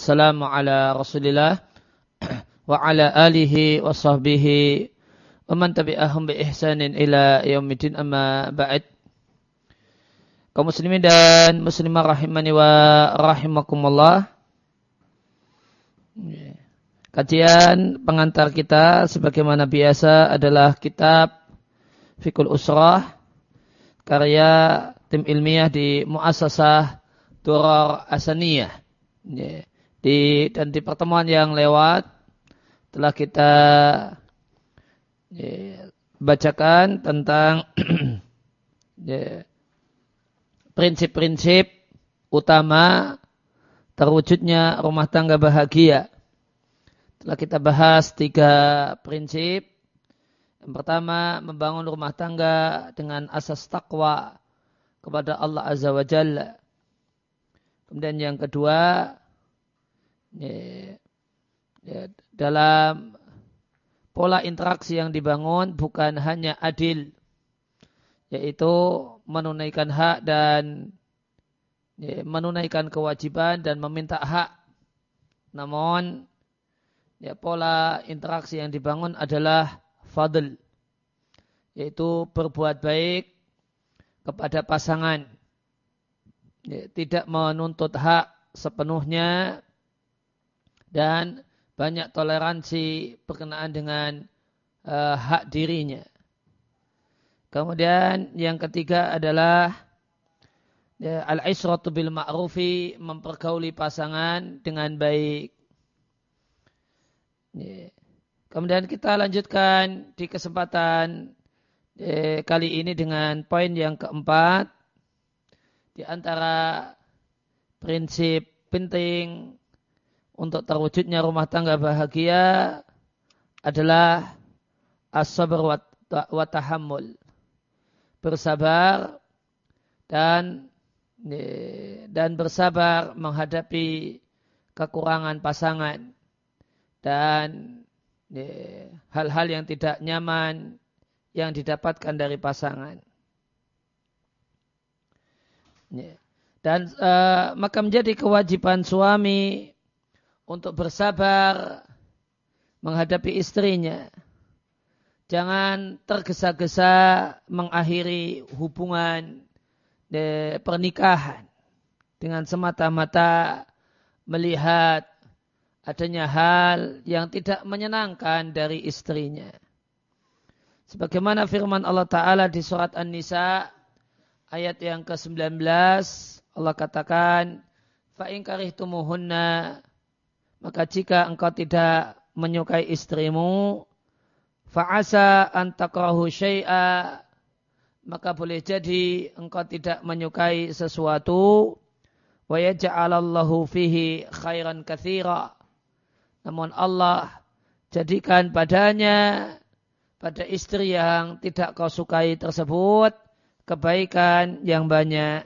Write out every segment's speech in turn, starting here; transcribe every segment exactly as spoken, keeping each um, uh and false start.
wassalamu ala rasulillah wa ala alihi wa sahbihi wa man tabi'ahum bi ihsanin ila yaumiddin amma ba'd. Kaum muslimin dan muslimah rahimani wa rahimakumullah. Kajian pengantar kita sebagaimana biasa adalah kitab Fiqhul Usrah karya tim ilmiah di Muassasah Durar Asaniyah. Di, dan di pertemuan yang lewat telah kita ya, bacakan tentang ya, prinsip-prinsip utama terwujudnya rumah tangga bahagia. Telah kita bahas tiga prinsip. Yang pertama, membangun rumah tangga dengan asas taqwa kepada Allah Azza wa Jalla. Kemudian yang kedua, ya, ya, dalam pola interaksi yang dibangun bukan hanya adil, yaitu menunaikan hak dan ya, menunaikan kewajiban dan meminta hak. Namun ya, pola interaksi yang dibangun adalah fadl, yaitu berbuat baik kepada pasangan. Ya, tidak menuntut hak sepenuhnya dan banyak toleransi berkenaan dengan uh, hak dirinya. Kemudian yang ketiga adalah ya, al-ishratu bil ma'rufi, mempergauli pasangan dengan baik. Ya. Kemudian kita lanjutkan di kesempatan ya, kali ini dengan poin yang keempat. Di antara prinsip penting untuk terwujudnya rumah tangga bahagia adalah as-sabr wa tahammul. Bersabar dan dan bersabar menghadapi kekurangan pasangan dan hal-hal yang tidak nyaman yang didapatkan dari pasangan. Dan uh, maka menjadi kewajiban suami untuk bersabar menghadapi istrinya. Jangan tergesa-gesa mengakhiri hubungan de, pernikahan dengan semata-mata melihat adanya hal yang tidak menyenangkan dari istrinya. Sebagaimana firman Allah Ta'ala di surat An-Nisa ayat yang ke sembilan belas, Allah katakan, فَإِنْ كَرِهْتُمُهُنَّ, maka jika engkau tidak menyukai istrimu, فَعَسَى أَنْ تَكْرَهُ شَيْئًا, maka boleh jadi engkau tidak menyukai sesuatu, وَيَجْعَلَ اللَّهُ فِيهِ خَيْرًا كَثِيرًا, namun Allah jadikan padanya, pada istri yang tidak kau sukai tersebut, kebaikan yang banyak.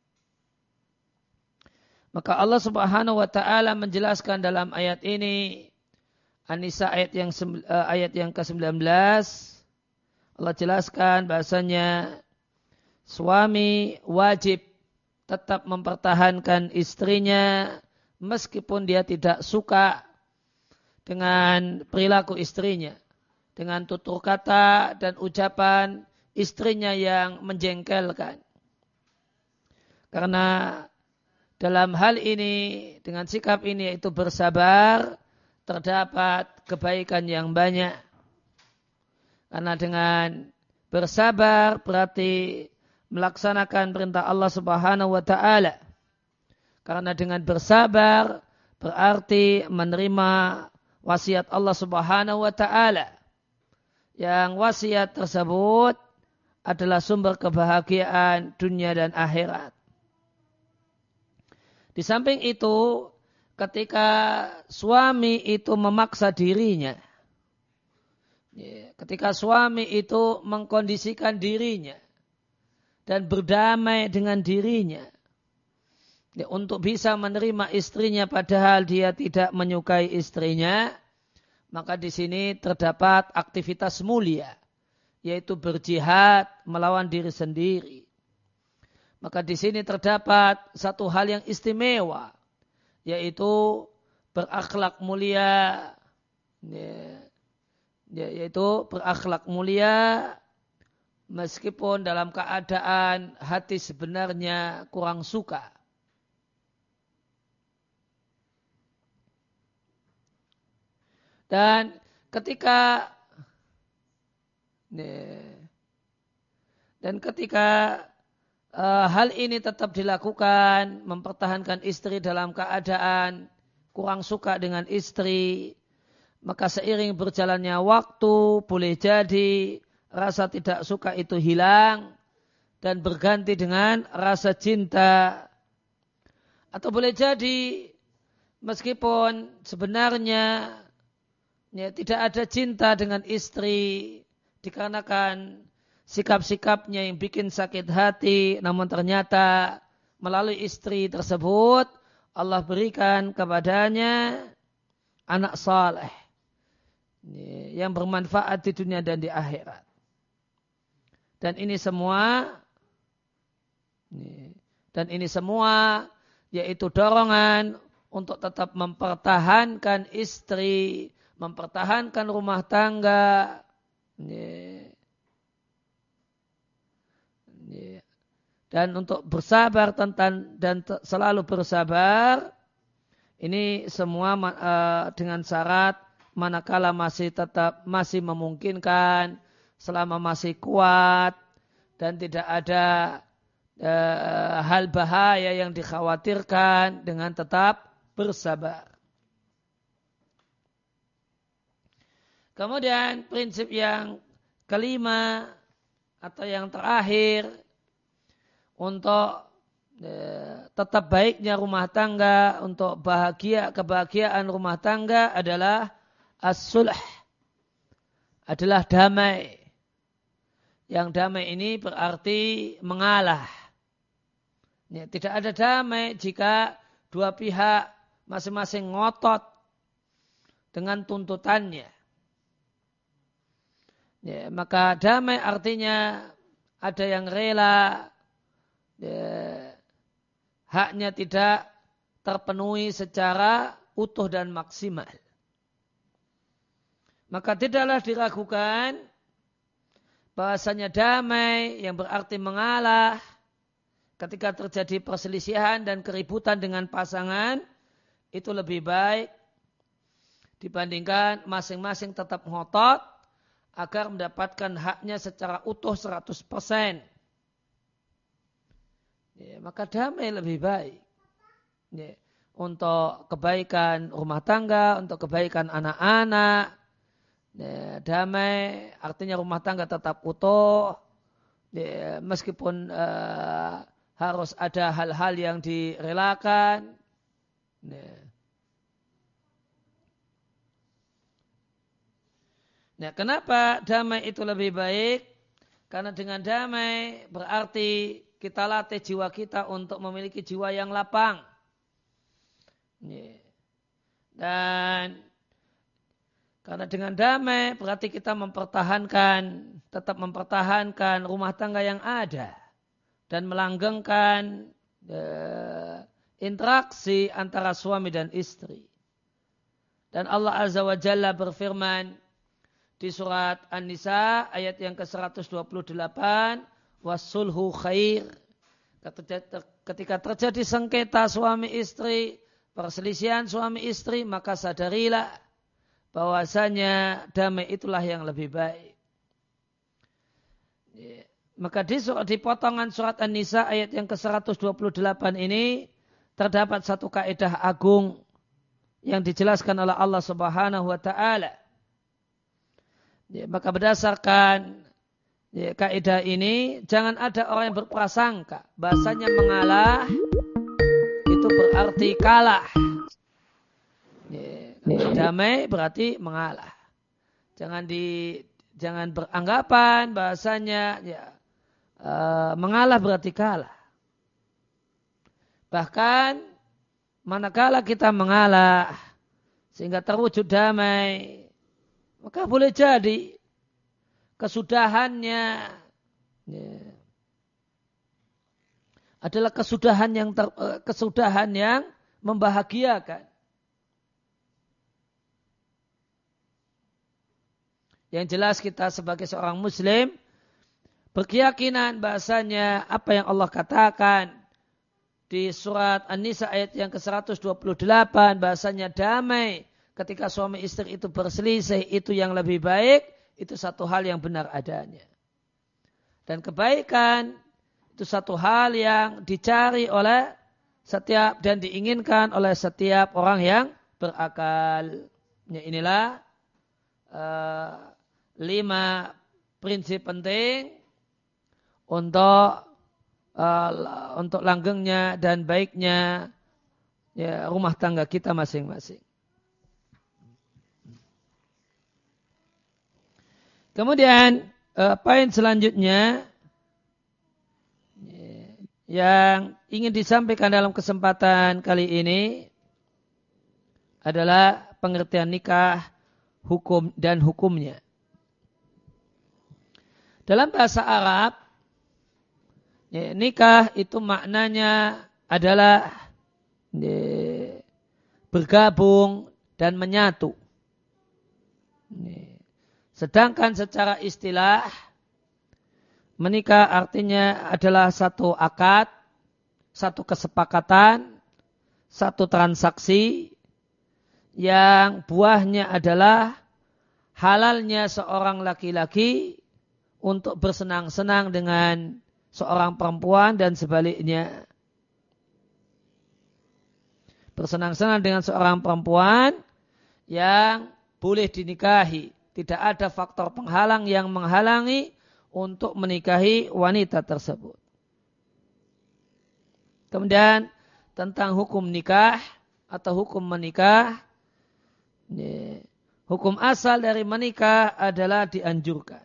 Maka Allah Subhanahu wa taala menjelaskan dalam ayat ini, An-Nisa ayat yang uh, ayat yang ke sembilan belas, Allah jelaskan bahasanya suami wajib tetap mempertahankan istrinya meskipun dia tidak suka dengan perilaku istrinya, dengan tutur kata dan ucapan istrinya yang menjengkelkan. Karena dalam hal ini, dengan sikap ini yaitu bersabar, terdapat kebaikan yang banyak. Karena dengan bersabar berarti melaksanakan perintah Allah Subhanahu wa taala. Karena dengan bersabar berarti menerima wasiat Allah Subhanahu wa taala. Yang wasiat tersebut adalah sumber kebahagiaan dunia dan akhirat. Di samping itu, ketika suami itu memaksa dirinya, ketika suami itu mengkondisikan dirinya dan berdamai dengan dirinya untuk bisa menerima istrinya padahal dia tidak menyukai istrinya, maka di sini terdapat aktivitas mulia, yaitu berjihad melawan diri sendiri. Maka di sini terdapat satu hal yang istimewa, yaitu berakhlak mulia, ya, yaitu berakhlak mulia meskipun dalam keadaan hati sebenarnya kurang suka. Dan ketika dan ketika uh, hal ini tetap dilakukan, mempertahankan istri dalam keadaan kurang suka dengan istri, maka seiring berjalannya waktu boleh jadi rasa tidak suka itu hilang dan berganti dengan rasa cinta. Atau boleh jadi meskipun sebenarnya ya, tidak ada cinta dengan istri dikarenakan sikap-sikapnya yang bikin sakit hati, namun ternyata melalui istri tersebut Allah berikan kepadanya anak saleh yang bermanfaat di dunia dan di akhirat. Dan ini semua dan ini semua yaitu dorongan untuk tetap mempertahankan istri, mempertahankan rumah tangga, dan untuk bersabar tentang dan selalu bersabar. Ini semua uh, dengan syarat manakala masih tetap masih memungkinkan, selama masih kuat dan tidak ada uh, hal bahaya yang dikhawatirkan, dengan tetap bersabar. Kemudian prinsip yang kelima atau yang terakhir untuk eh, tetap baiknya rumah tangga, untuk bahagia kebahagiaan rumah tangga adalah as-sulh, adalah damai. Yang damai ini berarti mengalah. Ya, tidak ada damai jika dua pihak masing-masing ngotot dengan tuntutannya. Ya, maka damai artinya ada yang rela, ya, haknya tidak terpenuhi secara utuh dan maksimal. Maka tidaklah diragukan bahasanya damai yang berarti mengalah ketika terjadi perselisihan dan keributan dengan pasangan itu lebih baik dibandingkan masing-masing tetap ngotot agar mendapatkan haknya secara utuh seratus persen. Ya, maka damai lebih baik. Ya, untuk kebaikan rumah tangga, untuk kebaikan anak-anak. Ya, damai artinya rumah tangga tetap utuh. Ya, meskipun uh, harus ada hal-hal yang direlakan. Ya. Nah, kenapa damai itu lebih baik? Karena dengan damai berarti kita latih jiwa kita untuk memiliki jiwa yang lapang. Dan karena dengan damai berarti kita mempertahankan, tetap mempertahankan rumah tangga yang ada. Dan melanggengkan eh, interaksi antara suami dan istri. Dan Allah Azza wa Jalla berfirman di surat An-Nisa ayat yang ke seratus dua puluh delapan, wasulhu khair. Ketika terjadi sengketa suami istri, perselisihan suami istri, maka sadarilah bahwasanya damai itulah yang lebih baik. Maka di, surat, di potongan surat An-Nisa ayat yang ke seratus dua puluh delapan ini terdapat satu kaidah agung yang dijelaskan oleh Allah Subhanahu wa taala. Ya, maka berdasarkan ya, kaidah ini jangan ada orang yang berprasangka bahasanya mengalah itu berarti kalah. Ya, damai berarti mengalah. Jangan di jangan beranggapan bahasanya ya, uh, mengalah berarti kalah. Bahkan manakala kita mengalah sehingga terwujud damai, maka boleh jadi kesudahannya ya, adalah kesudahan yang ter, kesudahan yang membahagiakan. Yang jelas kita sebagai seorang muslim berkeyakinan bahasanya apa yang Allah katakan di surat An-Nisa ayat yang ke seratus dua puluh delapan, bahasanya damai ketika suami istri itu berselisih itu yang lebih baik, itu satu hal yang benar adanya. Dan kebaikan itu satu hal yang dicari oleh setiap dan diinginkan oleh setiap orang yang berakal. Ya, inilah uh, lima prinsip penting untuk uh, untuk langgengnya dan baiknya ya, rumah tangga kita masing-masing. Kemudian uh, poin selanjutnya yang ingin disampaikan dalam kesempatan kali ini adalah pengertian nikah, hukum dan hukumnya. Dalam bahasa Arab, ya, nikah itu maknanya adalah ya, bergabung dan menyatu. Ya. Sedangkan secara istilah, menikah artinya adalah satu akad, satu kesepakatan, satu transaksi yang buahnya adalah halalnya seorang laki-laki untuk bersenang-senang dengan seorang perempuan dan sebaliknya. Bersenang-senang dengan seorang perempuan yang boleh dinikahi. Tidak ada faktor penghalang yang menghalangi untuk menikahi wanita tersebut. Kemudian tentang hukum nikah atau hukum menikah. Hukum asal dari menikah adalah dianjurkan.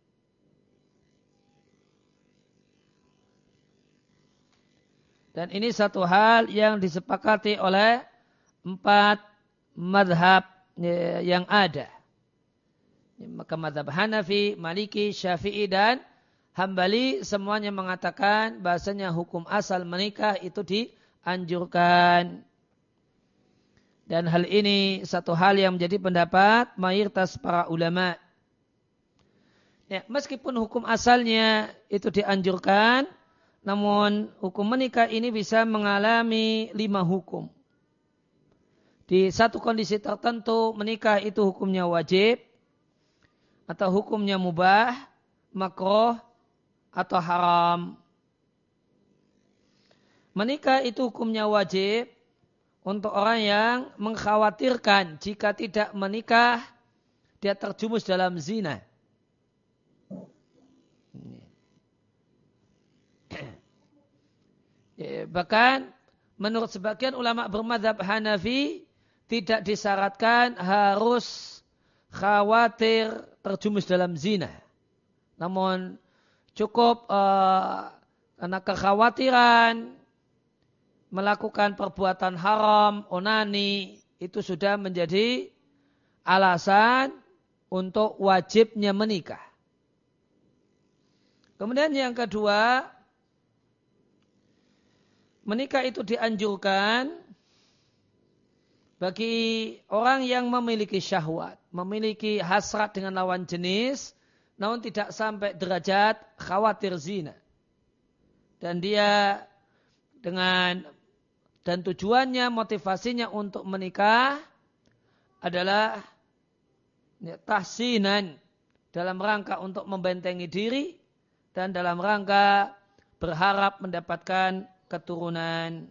Dan ini satu hal yang disepakati oleh empat madhab yang ada. Maka madhab Hanafi, Maliki, Syafi'i dan Hambali semuanya mengatakan bahasanya hukum asal menikah itu dianjurkan. Dan hal ini satu hal yang menjadi pendapat mayoritas para ulama. Ya, meskipun hukum asalnya itu dianjurkan, namun hukum menikah ini bisa mengalami lima hukum. Di satu kondisi tertentu menikah itu hukumnya wajib, atau hukumnya mubah, makruh, atau haram. Menikah itu hukumnya wajib untuk orang yang mengkhawatirkan jika tidak menikah dia terjumus dalam zina. Bahkan menurut sebagian ulama bermadzhab Hanafi tidak disyaratkan harus khawatir terjumus dalam zina. Namun cukup uh, karena kekhawatiran melakukan perbuatan haram, onani, itu sudah menjadi alasan untuk wajibnya menikah. Kemudian yang kedua, menikah itu dianjurkan bagi orang yang memiliki syahwat, memiliki hasrat dengan lawan jenis, namun tidak sampai derajat khawatir zina. Dan dia dengan dan tujuannya, motivasinya untuk menikah adalah ya, tahsinan dalam rangka untuk membentengi diri dan dalam rangka berharap mendapatkan keturunan.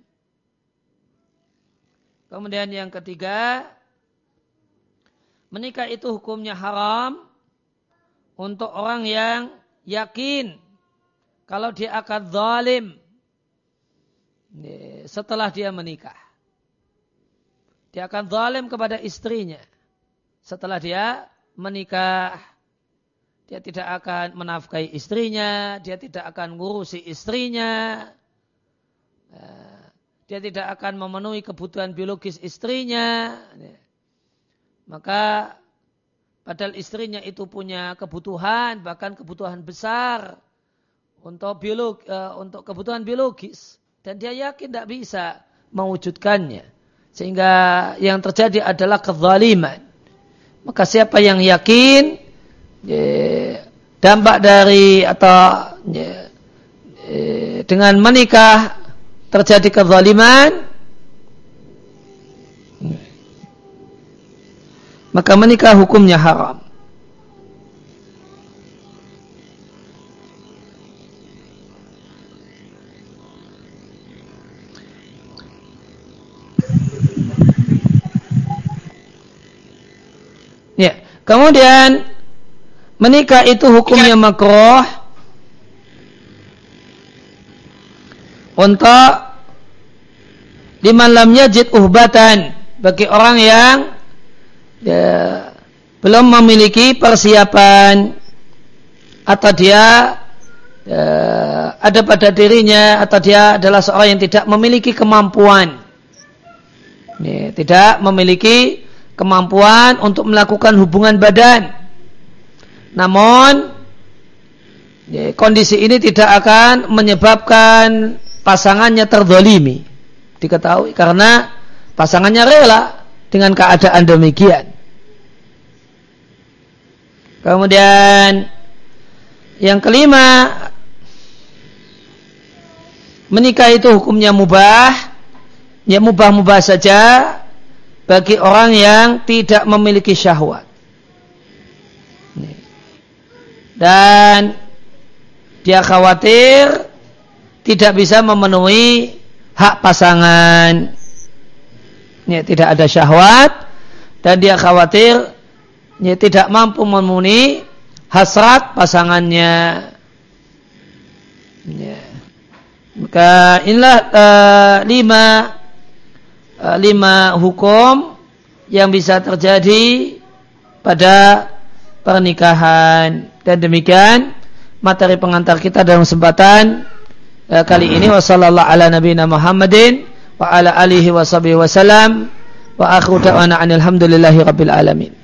Kemudian yang ketiga, menikah itu hukumnya haram untuk orang yang yakin kalau dia akan zalim setelah dia menikah. Dia akan zalim kepada istrinya setelah dia menikah. Dia tidak akan menafkahi istrinya, dia tidak akan ngurusi istrinya, dia tidak akan memenuhi kebutuhan biologis istrinya. Maka padahal istrinya itu punya kebutuhan, bahkan kebutuhan besar untuk biolog, untuk kebutuhan biologis. Dan dia yakin tidak bisa mewujudkannya. Sehingga yang terjadi adalah kezaliman. Maka siapa yang yakin ya, dampak dari atau ya, ya, dengan menikah terjadi kezaliman, maka menikah hukumnya haram. Ya, kemudian menikah itu hukumnya makruh untuk liman lam yajid uhbatan, bagi orang yang ya, belum memiliki persiapan atau dia ya, ada pada dirinya atau dia adalah seorang yang tidak memiliki kemampuan, ya, tidak memiliki kemampuan untuk melakukan hubungan badan. Namun ya, kondisi ini tidak akan menyebabkan pasangannya terzalimi, diketahui, karena pasangannya rela dengan keadaan demikian. Kemudian yang kelima, menikah itu hukumnya mubah, ya mubah-mubah saja bagi orang yang tidak memiliki syahwat dan dia khawatir tidak bisa memenuhi hak pasangan, ya, tidak ada syahwat dan dia khawatir ya, tidak mampu memenuhi hasrat pasangannya, ya. Maka inilah uh, lima uh, lima hukum yang bisa terjadi pada pernikahan. Dan demikian materi pengantar kita dalam kesempatan uh, kali ini. Wassallallahu ala nabiyina Muhammadin wa ala alihi wa sahbihi wasallam wa akhiru da'wana alhamdulillahi rabbil alamin.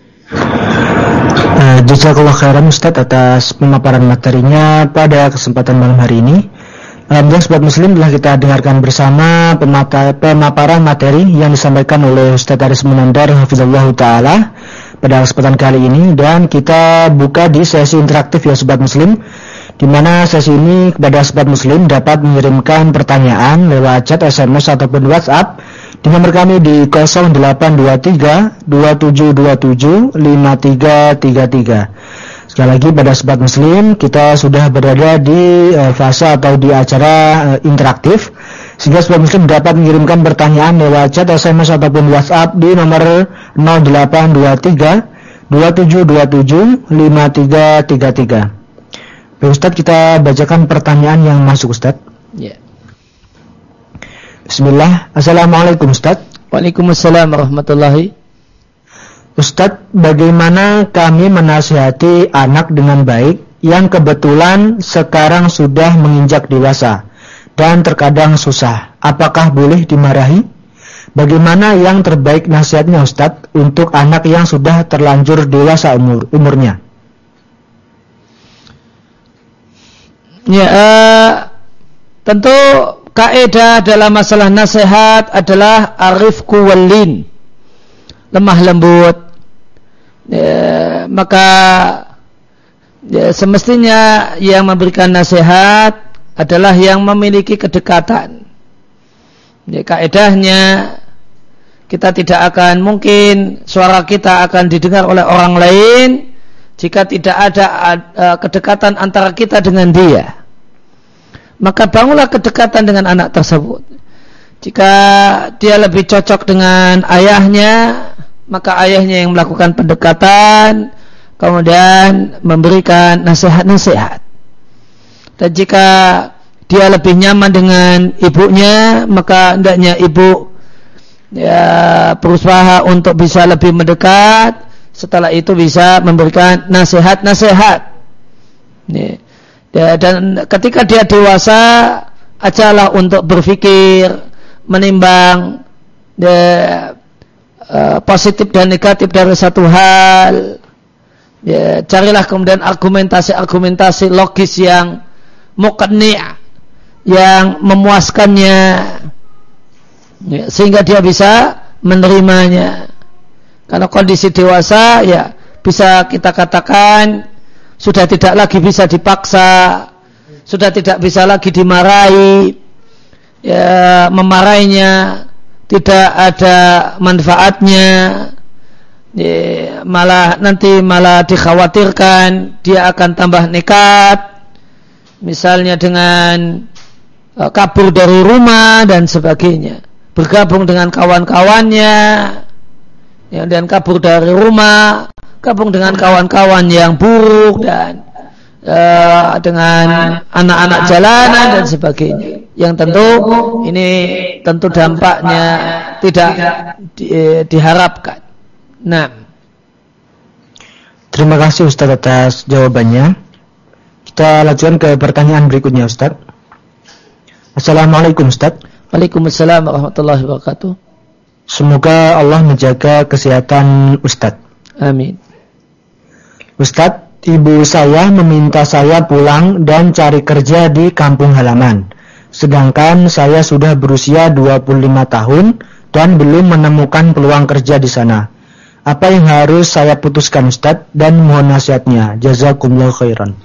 Uh, Jazakallah khairan Ustaz atas pemaparan materinya pada kesempatan malam hari ini. Alhamdulillah sobat muslim, telah kita dengarkan bersama pemata, pemaparan materi yang disampaikan oleh Ustaz Aris Munandar hafizallahu taala pada kesempatan kali ini, dan kita buka di sesi interaktif ya sobat muslim, di mana sesi ini kepada sobat muslim dapat mengirimkan pertanyaan lewat chat, S M S ataupun WhatsApp di nomor kami di nol delapan dua tiga dua tujuh dua tujuh lima tiga tiga tiga. Sekali lagi pada sobat muslim, kita sudah berada di uh, fase atau di acara uh, interaktif, sehingga sobat muslim dapat mengirimkan pertanyaan lewat chat, S M S ataupun WhatsApp di nomor nol delapan dua tiga dua tujuh dua tujuh lima tiga tiga tiga. Baik Ustaz, kita bacakan pertanyaan yang masuk Ustaz. Ya. Bismillah. Assalamualaikum Ustaz. Waalaikumsalam warahmatullahi. Ustadz, bagaimana kami menasihati anak dengan baik yang kebetulan sekarang sudah menginjak dewasa dan terkadang susah? Apakah boleh dimarahi? Bagaimana yang terbaik nasihatnya Ustadz untuk anak yang sudah terlanjur dewasa umur umurnya? Ya, uh, tentu kaidah dalam masalah nasihat adalah arifku walin, lemah lembut. Ya, maka ya, semestinya yang memberikan nasihat adalah yang memiliki kedekatan. Ya, kaidahnya kita tidak akan mungkin suara kita akan didengar oleh orang lain jika tidak ada uh, kedekatan antara kita dengan dia. Maka bangunlah kedekatan dengan anak tersebut. Jika dia lebih cocok dengan ayahnya, maka ayahnya yang melakukan pendekatan, kemudian memberikan nasihat-nasihat. Dan jika dia lebih nyaman dengan ibunya, maka hendaknya ibu ya, berusaha untuk bisa lebih mendekat. Setelah itu bisa memberikan nasihat-nasihat. Ya, dan ketika dia dewasa, ajalah untuk berpikir, menimbang ya, Uh, positif dan negatif dari satu hal. Ya, carilah kemudian argumentasi-argumentasi logis yang muqanni', yang memuaskannya, sehingga dia bisa menerimanya. Karena kondisi dewasa ya bisa kita katakan sudah tidak lagi bisa dipaksa, sudah tidak bisa lagi dimarahi, ya, memarahinya tidak ada manfaatnya, ya, malah nanti malah dikhawatirkan dia akan tambah nekat, misalnya dengan uh, kabur dari rumah dan sebagainya, bergabung dengan kawan-kawannya, ya, dan kabur dari rumah, gabung dengan kawan-kawan yang buruk dan uh, dengan anak-anak jalanan dan sebagainya. Yang tentu ini tentu dampaknya tidak di, diharapkan. Nah, terima kasih Ustaz atas jawabannya. Kita lanjutkan ke pertanyaan berikutnya, Ustaz. Assalamualaikum, Ustaz. Waalaikumsalam warahmatullahi wabarakatuh. Semoga Allah menjaga kesehatan Ustaz. Amin. Ustaz, ibu saya meminta saya pulang dan cari kerja di kampung halaman. Sedangkan saya sudah berusia dua puluh lima tahun dan belum menemukan peluang kerja di sana. Apa yang harus saya putuskan, Ustaz, dan mohon nasihatnya. Jazakumullah khairan.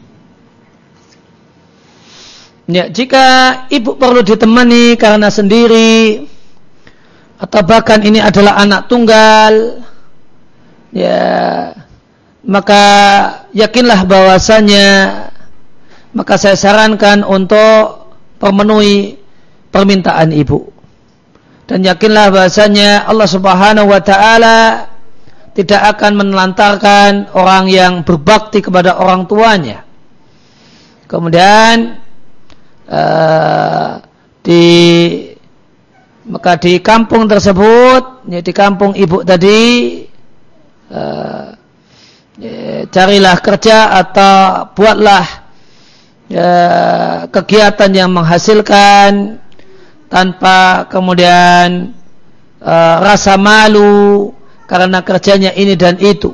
Ya, jika ibu perlu ditemani karena sendiri atau bahkan ini adalah anak tunggal, ya, maka yakinlah bahwasanya, maka saya sarankan untuk memenuhi permintaan ibu. Dan yakinlah bahwasanya Allah Subhanahu wa taala tidak akan menelantarkan orang yang berbakti kepada orang tuanya. Kemudian Uh, di maka di kampung tersebut, ya, di kampung ibu tadi, uh, ya, carilah kerja atau buatlah ya, kegiatan yang menghasilkan tanpa kemudian uh, rasa malu karena kerjanya ini dan itu.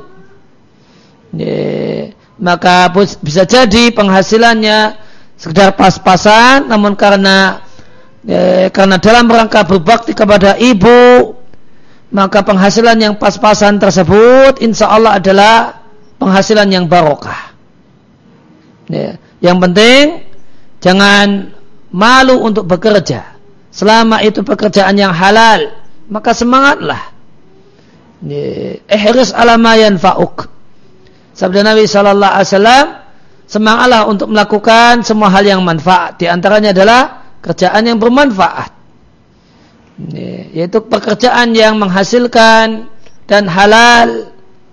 Ya, maka bisa jadi penghasilannya sekedar pas-pasan, namun karena eh, karena dalam rangka berbakti kepada ibu, maka penghasilan yang pas-pasan tersebut insya Allah adalah penghasilan yang barokah. Ya, yang penting jangan malu untuk bekerja. Selama itu pekerjaan yang halal, maka semangatlah. Ya, ihris ala ma yanfa'uk. Sabda Nabi sallallahu alaihi wasallam, semangatlah untuk melakukan semua hal yang manfaat. Di antaranya adalah kerjaan yang bermanfaat, yaitu pekerjaan yang menghasilkan dan halal.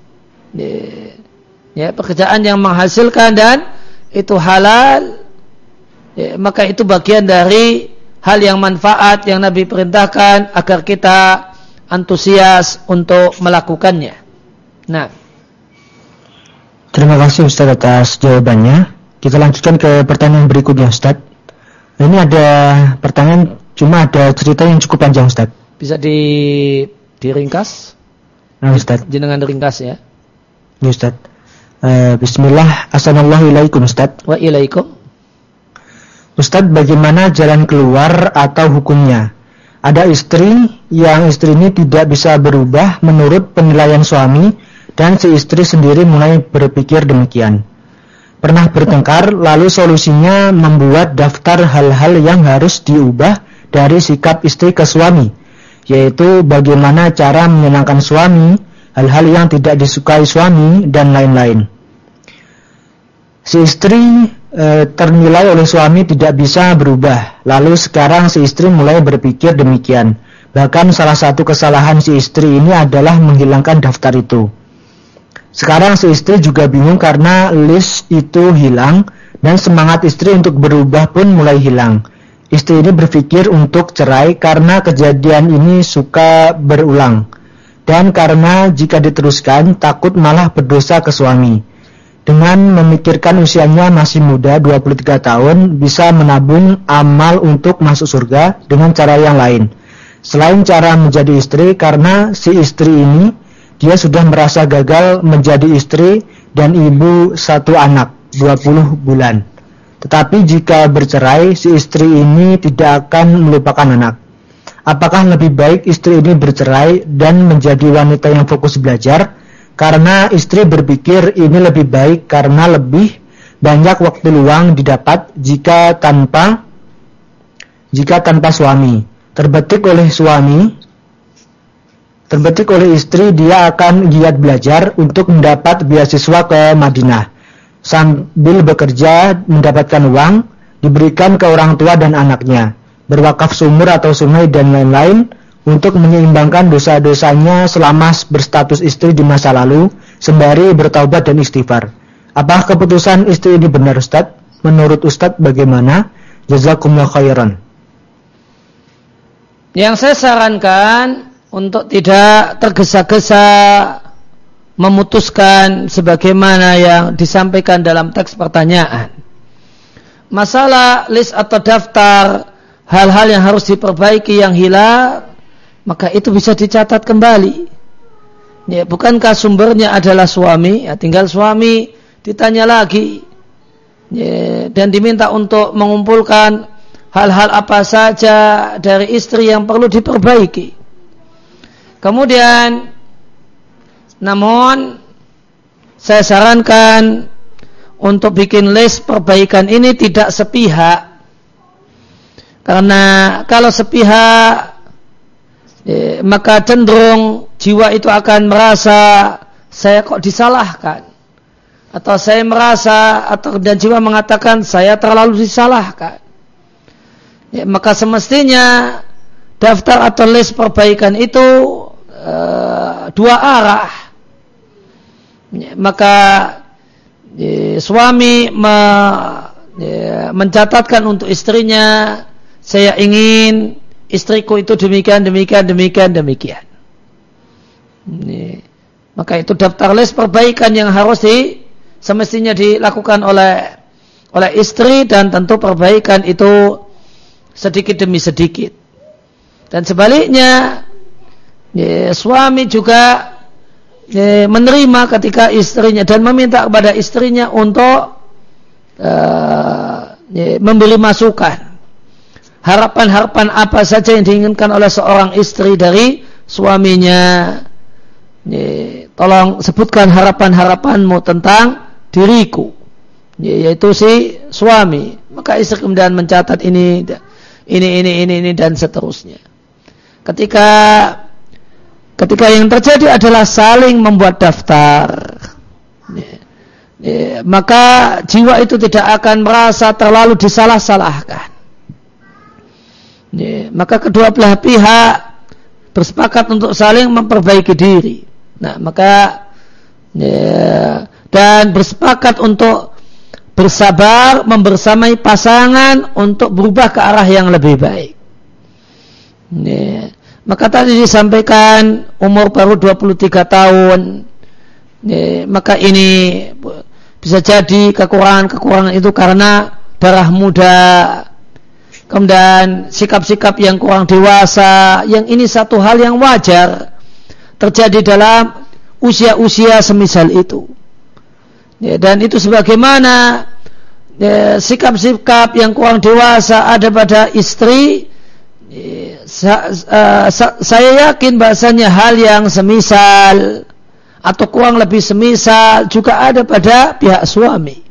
Ya, pekerjaan yang menghasilkan dan itu halal, ya, maka itu bagian dari hal yang manfaat yang Nabi perintahkan agar kita antusias untuk melakukannya. Nah, terima kasih Ustaz atas jawabannya. Kita lanjutkan ke pertanyaan berikutnya, Ustaz. Ini ada pertanyaan, cuma ada cerita yang cukup panjang, Ustaz. Bisa di diringkas? Nah, Ustaz. Jenengan ringkas ya. Ya, Ustaz. Uh, Bismillah. Assalamualaikum, Ustaz. Waalaikum. Ustaz, bagaimana jalan keluar atau hukumnya? Ada istri yang istri ini tidak bisa berubah menurut penilaian suami, dan si istri sendiri mulai berpikir demikian. Pernah bertengkar, lalu solusinya membuat daftar hal-hal yang harus diubah dari sikap istri ke suami, yaitu bagaimana cara menyenangkan suami, hal-hal yang tidak disukai suami, dan lain-lain. Si istri e, ternilai oleh suami tidak bisa berubah, lalu sekarang si istri mulai berpikir demikian. Bahkan salah satu kesalahan si istri ini adalah menghilangkan daftar itu. Sekarang si istri juga bingung karena list itu hilang dan semangat istri untuk berubah pun mulai hilang. Istri ini berpikir untuk cerai karena kejadian ini suka berulang dan karena jika diteruskan takut malah berdosa ke suami. Dengan memikirkan usianya masih muda dua puluh tiga tahun, bisa menabung amal untuk masuk surga dengan cara yang lain. Selain cara menjadi istri, karena si istri ini dia sudah merasa gagal menjadi istri dan ibu satu anak dua puluh bulan. Tetapi jika bercerai, si istri ini tidak akan melupakan anak. Apakah lebih baik istri ini bercerai dan menjadi wanita yang fokus belajar? karena istri berpikir ini lebih baik karena lebih banyak waktu luang didapat jika tanpa jika tanpa suami. Terbetik oleh suami, terbetik oleh istri, dia akan giat belajar untuk mendapat beasiswa ke Madinah. Sambil bekerja mendapatkan uang, diberikan ke orang tua dan anaknya, berwakaf sumur atau sungai dan lain-lain untuk menyeimbangkan dosa-dosanya selama berstatus istri di masa lalu, sembari bertaubat dan istighfar. Apakah keputusan istri ini benar, Ustaz? Menurut Ustaz bagaimana? Jazakumullah khairan. Yang saya sarankan untuk tidak tergesa-gesa memutuskan sebagaimana yang disampaikan dalam teks pertanyaan. Masalah list atau daftar hal-hal yang harus diperbaiki yang hilang, maka itu bisa dicatat kembali. Ya, bukankah sumbernya adalah suami? Ya, tinggal suami ditanya lagi, ya, dan diminta untuk mengumpulkan hal-hal apa saja dari istri yang perlu diperbaiki. Kemudian, namun saya sarankan untuk bikin list perbaikan ini tidak sepihak, karena kalau sepihak eh, maka cenderung jiwa itu akan merasa saya kok disalahkan, atau saya merasa atau dan jiwa mengatakan saya terlalu disalahkan. Ya, maka semestinya daftar atau list perbaikan itu uh, dua arah. Ya, maka ya, suami me, ya, mencatatkan untuk istrinya, saya ingin istriku itu demikian, demikian, demikian, demikian. Ya, maka itu daftar list perbaikan yang harus di, semestinya dilakukan oleh oleh istri, dan tentu perbaikan itu sedikit demi sedikit. Dan sebaliknya, ya, suami juga ya, menerima ketika istrinya dan meminta kepada istrinya untuk uh, ya, memberi masukan. Harapan-harapan apa saja yang diinginkan oleh seorang istri dari suaminya. Ya, tolong sebutkan harapan-harapanmu tentang diriku, ya, yaitu si suami. Maka istri kemudian mencatat ini, ini, ini, ini, ini, dan seterusnya. Ketika ketika yang terjadi adalah saling membuat daftar, ya, ya, maka jiwa itu tidak akan merasa terlalu disalah-salahkan. Ya, maka kedua belah pihak bersepakat untuk saling memperbaiki diri. Nah, maka ya, dan bersepakat untuk bersabar membersamai pasangan untuk berubah ke arah yang lebih baik. Ya, maka tadi disampaikan umur baru dua puluh tiga tahun. Ya, maka ini bisa jadi kekurangan-kekurangan itu karena darah muda. Kemudian sikap-sikap yang kurang dewasa, yang ini satu hal yang wajar terjadi dalam usia-usia semisal itu. Ya, dan itu sebagaimana ya, sikap-sikap yang kurang dewasa ada pada istri, ya, sa, uh, sa, saya yakin bahasanya hal yang semisal atau kurang lebih semisal juga ada pada pihak suami.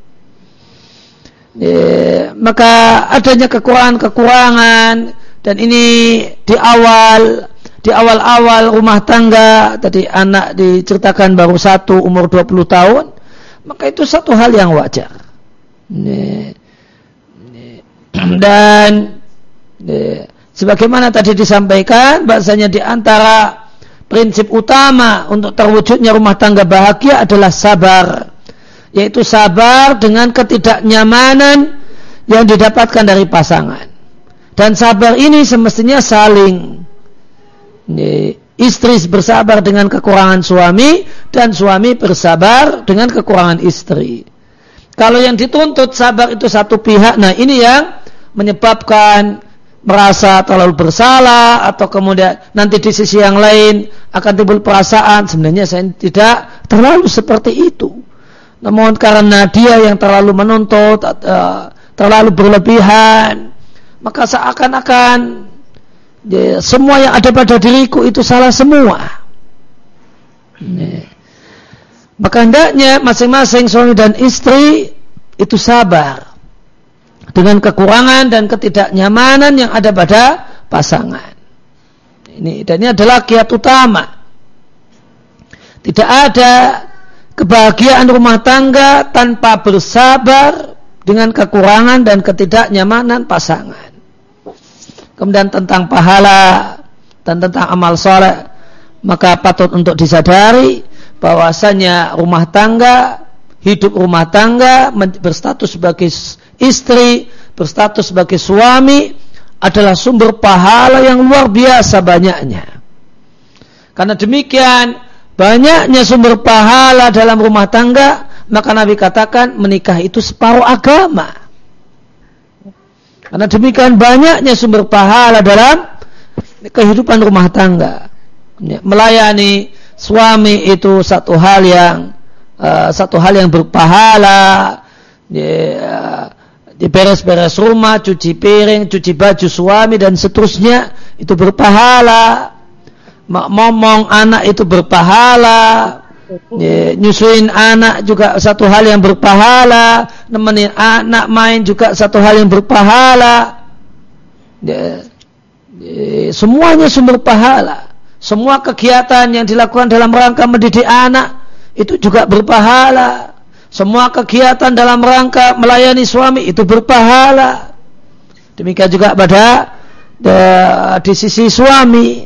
Ya, maka adanya kekurangan-kekurangan, dan ini di awal di awal-awal rumah tangga, tadi anak diceritakan baru satu umur dua puluh tahun, maka itu satu hal yang wajar. Ya, ya, dan ya, sebagaimana tadi disampaikan bahasanya di antara prinsip utama untuk terwujudnya rumah tangga bahagia adalah sabar, yaitu sabar dengan ketidaknyamanan yang didapatkan dari pasangan. Dan sabar ini semestinya saling. Istri bersabar dengan kekurangan suami, dan suami bersabar dengan kekurangan istri. Kalau yang dituntut sabar itu satu pihak, nah ini yang menyebabkan merasa terlalu bersalah, atau kemudian nanti di sisi yang lain akan timbul perasaan sebenarnya saya tidak terlalu seperti itu. Namun karena dia yang terlalu menuntut, uh, terlalu berlebihan, maka seakan-akan ya, semua yang ada pada diriku itu salah semua. Ya. Maka hendaknya masing-masing suami dan istri itu sabar dengan kekurangan dan ketidaknyamanan yang ada pada pasangan. Ini dan ini adalah kiat utama. Tidak ada kebahagiaan rumah tangga tanpa bersabar dengan kekurangan dan ketidaknyamanan pasangan. Kemudian tentang pahala dan tentang amal soleh, maka patut untuk disadari bahwasanya rumah tangga, hidup rumah tangga berstatus sebagai istri, berstatus sebagai suami adalah sumber pahala yang luar biasa banyaknya. Karena demikian banyaknya sumber pahala dalam rumah tangga, maka Nabi katakan menikah itu separuh agama. Karena demikian banyaknya sumber pahala dalam kehidupan rumah tangga. Melayani suami itu satu hal yang uh, satu hal yang berpahala. Ya, di beres-beres rumah, cuci piring, cuci baju suami dan seterusnya itu berpahala. Ngomong anak itu berpahala. Ya, nyusuin anak juga satu hal yang berpahala. Nemenin anak main juga satu hal yang berpahala. Ya, ya, semuanya sumber pahala. Semua kegiatan yang dilakukan dalam rangka mendidik anak itu juga berpahala. Semua kegiatan dalam rangka melayani suami itu berpahala. Demikian juga pada de, di sisi suami.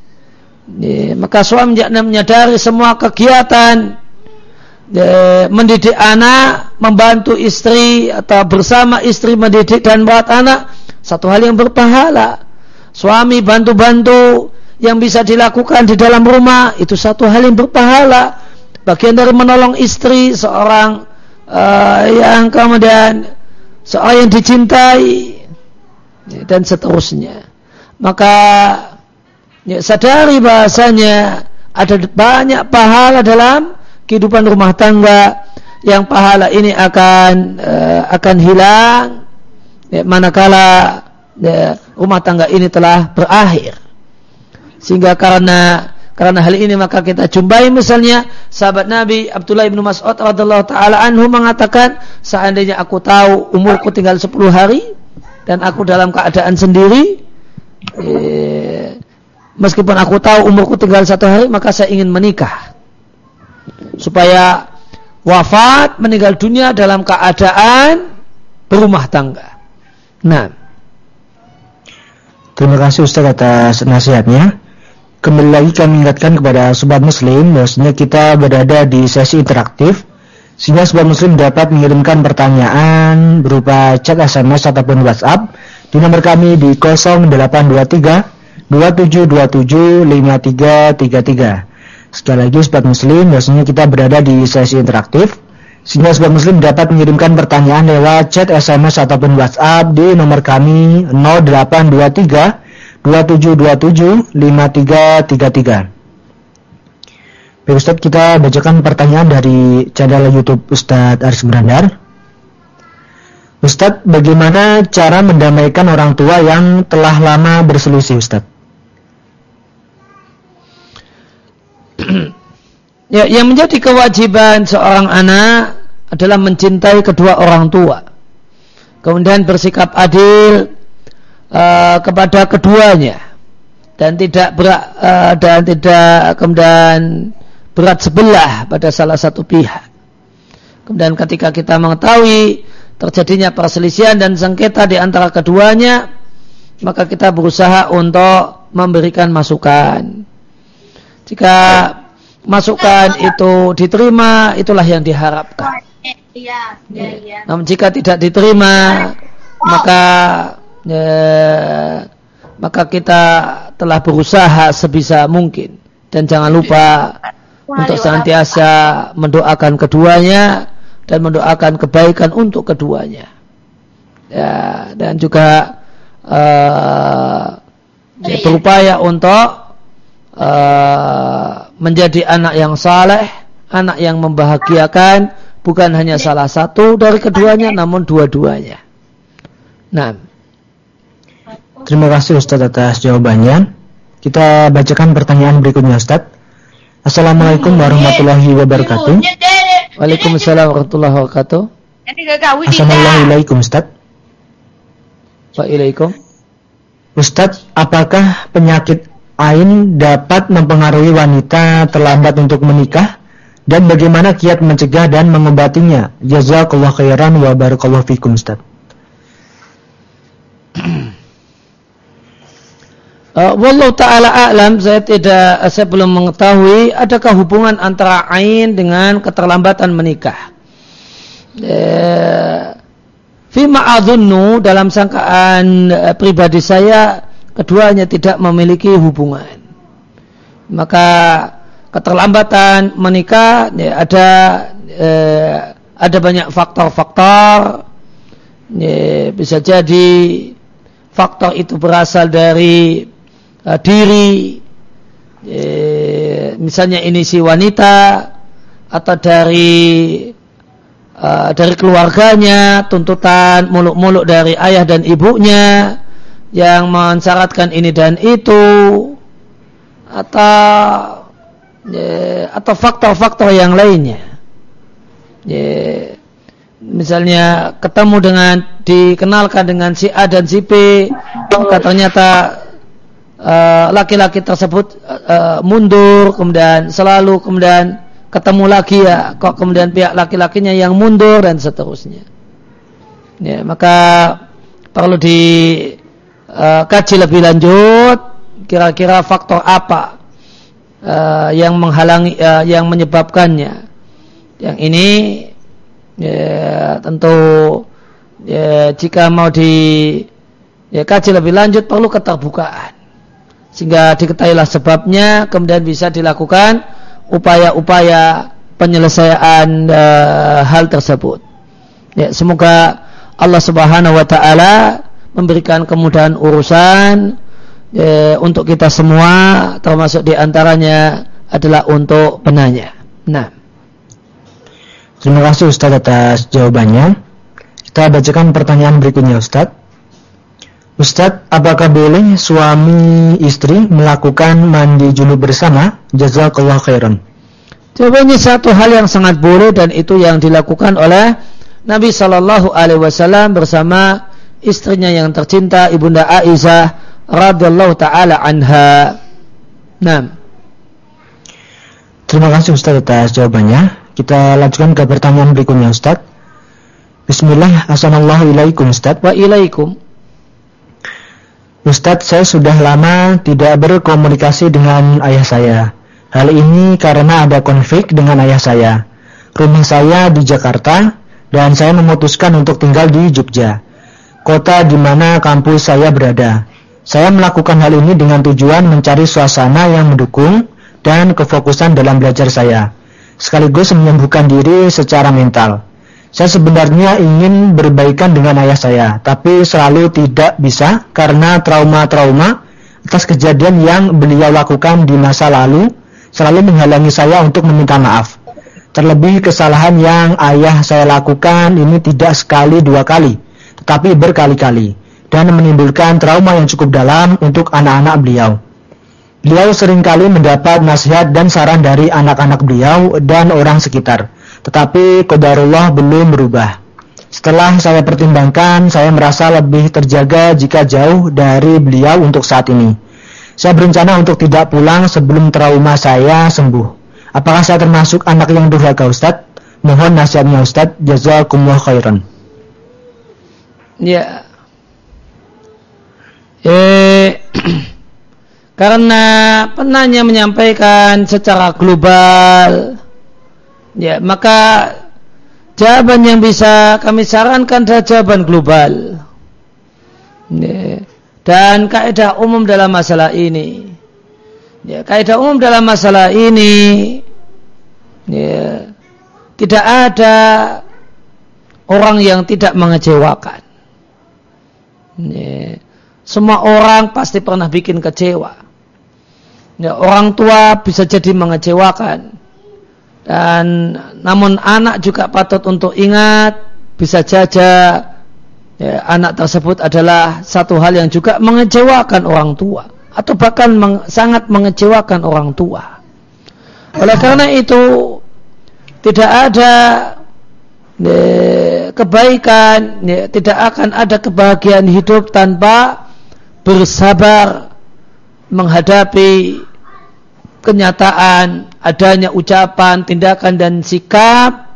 Ya, maka suami menyadari semua kegiatan de, mendidik anak, membantu istri atau bersama istri mendidik dan merawat anak, satu hal yang berpahala. Suami bantu-bantu yang bisa dilakukan di dalam rumah itu satu hal yang berpahala. Bagian dari menolong istri seorang uh, yang kemudian seorang yang dicintai dan seterusnya. Maka ya, sadari bahasanya ada banyak pahala dalam kehidupan rumah tangga yang pahala ini akan uh, akan hilang ya, manakala ya, rumah tangga ini telah berakhir. Sehingga karena karena hal ini maka kita jumpai misalnya sahabat Nabi Abdullah bin Mas'ud radhiyallahu taala anhu mengatakan, seandainya aku tahu umurku tinggal sepuluh hari dan aku dalam keadaan sendiri, eh, meskipun aku tahu umurku tinggal satu hari, maka saya ingin menikah supaya wafat meninggal dunia dalam keadaan berumah tangga. Nah, terima kasih Ustaz atas nasihatnya. Kembali lagi kami ingatkan kepada sobat muslim bahwasanya kita berada di sesi interaktif, sehingga sobat muslim dapat mengirimkan pertanyaan berupa chat S M S ataupun WhatsApp di nomor kami di nol delapan dua tiga dua tujuh dua tujuh lima tiga tiga tiga. Sekali lagi sobat muslim bahwasanya kita berada di sesi interaktif, sehingga sobat muslim dapat mengirimkan pertanyaan lewat chat S M S ataupun WhatsApp di nomor kami nol delapan dua tiga dua tujuh dua tujuh lima tiga tiga tiga. Baik Ustaz, kita bacakan pertanyaan dari channel YouTube Ustadz Aris Berandar. Ustadz, bagaimana cara mendamaikan orang tua yang telah lama berselisih, Ustadz? Ya, yang menjadi kewajiban seorang anak adalah mencintai kedua orang tua, kemudian bersikap adil Uh, kepada keduanya dan tidak berat uh, dan tidak kemudian berat sebelah pada salah satu pihak. Kemudian ketika kita mengetahui terjadinya perselisihan dan sengketa di antara keduanya, maka kita berusaha untuk memberikan masukan. Jika masukan itu diterima, itulah yang diharapkan. Ya. Namun jika tidak diterima, maka Ya, maka kita telah berusaha sebisa mungkin, dan jangan lupa untuk senantiasa mendoakan keduanya dan mendoakan kebaikan untuk keduanya. Ya, dan juga uh, ya, berupaya untuk uh, menjadi anak yang saleh, anak yang membahagiakan, bukan hanya salah satu dari keduanya, namun dua-duanya. Nah, terima kasih Ustadz atas jawabannya. Kita bacakan pertanyaan berikutnya Ustadz. Assalamualaikum warahmatullahi wabarakatuh. Waalaikumsalam warahmatullahi wabarakatuh. Assalamualaikum Ustaz. Waalaikum. Ustaz, apakah penyakit ain dapat mempengaruhi wanita terlambat untuk menikah? Dan bagaimana kiat mencegah dan mengobatinya? Jazakallahu khairan wa barakallahu fikum Ustaz. Uh, Wallahu ta'ala a'lam, saya tidak, saya belum mengetahui adakah hubungan antara ain dengan keterlambatan menikah. Uh, Fima adzunnu, dalam sangkaan uh, pribadi saya, keduanya tidak memiliki hubungan. Maka keterlambatan menikah ya, ada uh, ada banyak faktor-faktor. Ya, bisa jadi faktor itu berasal dari Uh, diri, e, misalnya ini si wanita, atau dari uh, dari keluarganya, tuntutan muluk-muluk dari ayah dan ibunya yang mensyaratkan ini dan itu, atau e, atau faktor-faktor yang lainnya. E, misalnya ketemu dengan, dikenalkan dengan si A dan si B, maka ternyata Uh, laki-laki tersebut uh, mundur, kemudian selalu kemudian ketemu lagi ya, kok kemudian pihak laki-lakinya yang mundur dan seterusnya. Ya, maka perlu dikaji uh, lebih lanjut, kira-kira faktor apa uh, yang menghalangi, uh, yang menyebabkannya. Yang ini ya, tentu ya, jika mau dikaji lebih lanjut perlu keterbukaan, sehingga diketahuilah sebabnya, kemudian bisa dilakukan upaya-upaya penyelesaian uh, hal tersebut. Ya, semoga Allah Subhanahu wa taala memberikan kemudahan urusan ya, untuk kita semua, termasuk diantaranya adalah untuk penanya. Nah, terima kasih Ustaz atas jawabannya. Kita bacakan pertanyaan berikutnya Ustaz. Ustaz, apakah boleh suami istri melakukan mandi junub bersama? Jazakallahu khairan. Jawabannya satu hal yang sangat boleh, dan itu yang dilakukan oleh Nabi Shallallahu Alaihi Wasallam bersama istrinya yang tercinta Ibunda Aisyah radhiyallahu taala anha. Nah, terima kasih Ustaz atas jawabannya. Kita lanjutkan ke pertanyaan berikutnya Ustaz. Bismillah, assalamualaikum Ustaz. Waalaikumsalam. Ustadz, saya sudah lama tidak berkomunikasi dengan ayah saya. Hal ini karena ada konflik dengan ayah saya. Rumah saya di Jakarta dan saya memutuskan untuk tinggal di Jogja, kota di mana kampus saya berada. Saya melakukan hal ini dengan tujuan mencari suasana yang mendukung dan kefokusan dalam belajar saya, sekaligus menyembuhkan diri secara mental. Saya sebenarnya ingin berbaikan dengan ayah saya, tapi selalu tidak bisa karena trauma-trauma atas kejadian yang beliau lakukan di masa lalu selalu menghalangi saya untuk meminta maaf. Terlebih kesalahan yang ayah saya lakukan ini tidak sekali dua kali, tetapi berkali-kali, dan menimbulkan trauma yang cukup dalam untuk anak-anak beliau. Beliau seringkali mendapat nasihat dan saran dari anak-anak beliau dan orang sekitar, tetapi qadarullah belum berubah. Setelah saya pertimbangkan, saya merasa lebih terjaga jika jauh dari beliau untuk saat ini. Saya berencana untuk tidak pulang sebelum trauma saya sembuh. Apakah saya termasuk anak yang durhaka Ustaz? Mohon nasihatnya Ustaz. Jazakumullah khairan. Ya. Eh karena penanya menyampaikan secara global, ya, maka jawaban yang bisa kami sarankan adalah jawaban global. Ya. Dan kaidah umum dalam masalah ini, ya, kaidah umum dalam masalah ini, ya, tidak ada orang yang tidak mengecewakan. Ya. Semua orang pasti pernah bikin kecewa. Ya, orang tua bisa jadi mengecewakan. Dan namun anak juga patut untuk ingat, bisa saja ya, anak tersebut adalah satu hal yang juga mengecewakan orang tua, atau bahkan meng, sangat mengecewakan orang tua. Oleh karena itu tidak ada eh, kebaikan, eh, tidak akan ada kebahagiaan hidup tanpa bersabar menghadapi kenyataan adanya ucapan, tindakan dan sikap